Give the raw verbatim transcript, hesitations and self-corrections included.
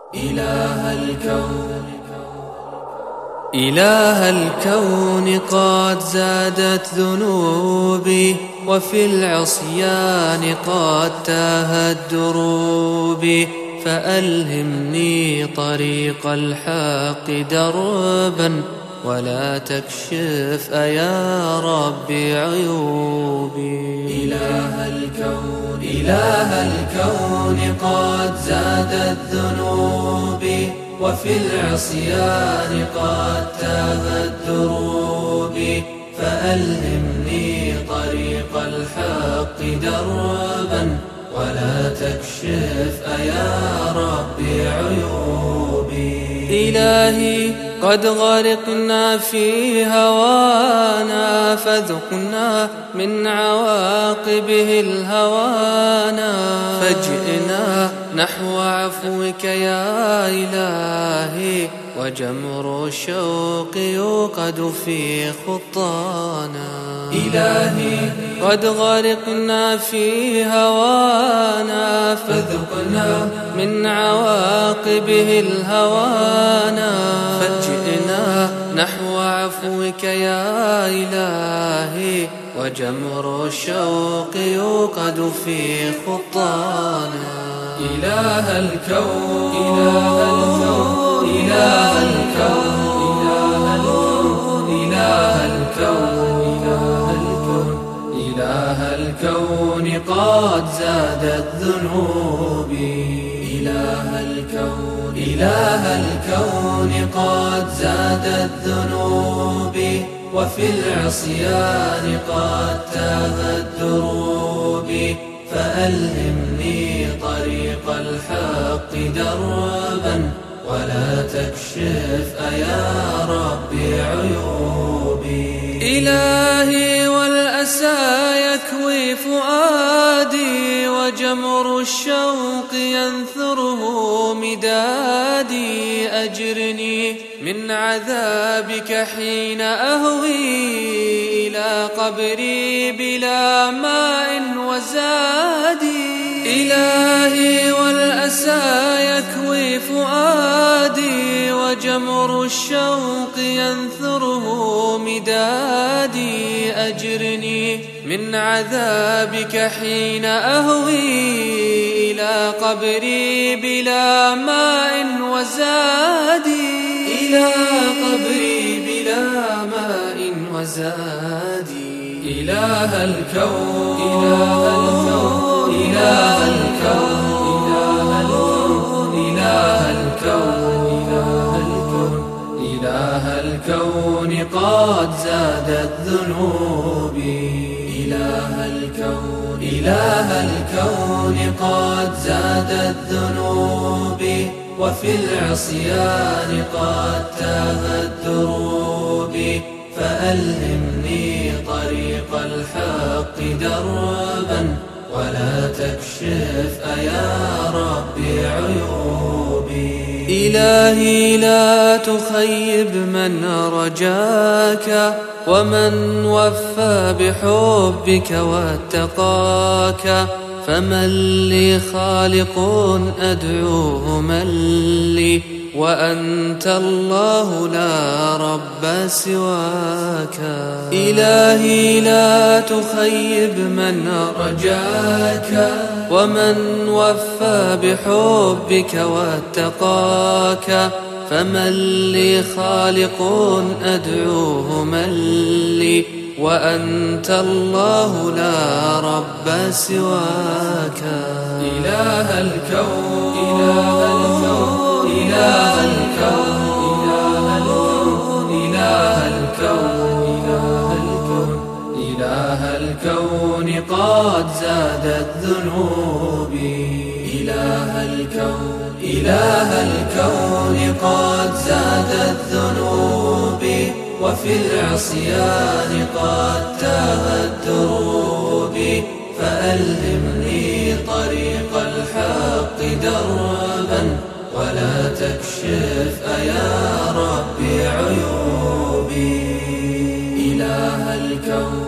إله الكون إله الكون قد زادت ذنوبي، وفي العصيان قد تاهت دروبي، فألهمني طريق الحق دربا، ولا تكشف أيا ربي عيوبي. إله الكون إله الكون قد زادت ذنوبي، وفي العصيان قد تاهت دروبي، فألهمني طريق الحق دربا، ولا تكشف أيا ربي عيوبي. إلهي قد غرقنا في هوانا، فذقنا من عواقبه الهوانا، فجئنا نحو عفوك يا إلهي، وجمر الشوق يوقد في خطانا. إلهي قد غرقنا في هوانا، فذقنا من عواقبه الهوانا، فجئنا نحو عفوك يا إلهي، وجمر الشوق يوقد في خطانا. إله الكون إله الكون إله الكون إله الكون إله الكون قد زادت ذنوبي. إله الكون إله الكون قد زادت ذنوبي، وفي العصيان قد تاهت دروبي، فألهمني طريق الحق دربا، ولا تكشف أيا ربي عيوبي. إلهي والأسى يكوي فؤادي، وجمر الشوق ينثره مدادي، أجرني من عذابك حين أهوي إلى قبري بلا ماء وزادي. إلهي والأسى يكوي فؤادي، وجمر الشوق ينثره مدادي، أجرني من عذابك حين أهوي إلى قبري بلا ماء وزادي. إلى قبري بلا ماء وزادي. إله الكون إله الكون إله الكون إله الكون إله الكون قد زادت ذنوبي. إله الكون إله الكون قد زادت ذنوبي، وفي العصيان قد تاهت دروبي، فألهمني طريق الحق دربا، ولا تكشف أيا ربي عيوبي. إلهي لا تخيب من رجاك، ومن وفى بحبك واتقاك، فمن لي خالق أدعوه من لي، وأنت الله لا رب سواك. إلهي لا تخيب من رجاك، ومن وفى بحبك واتقاك، فمن لي خالق أدعوه من لي، وأنت الله لا رب سواك. إله الكون إله الكون إله الكون إله الكون إله الكون قد زادت ذنوبي. إله الكون إله الكون قد زادت ذنوبي، وفي العصيان قد تاهت دروبي، فألهمني طريق الحق دربا، ولا تكشف أيا ربي عيوبي. إله الكون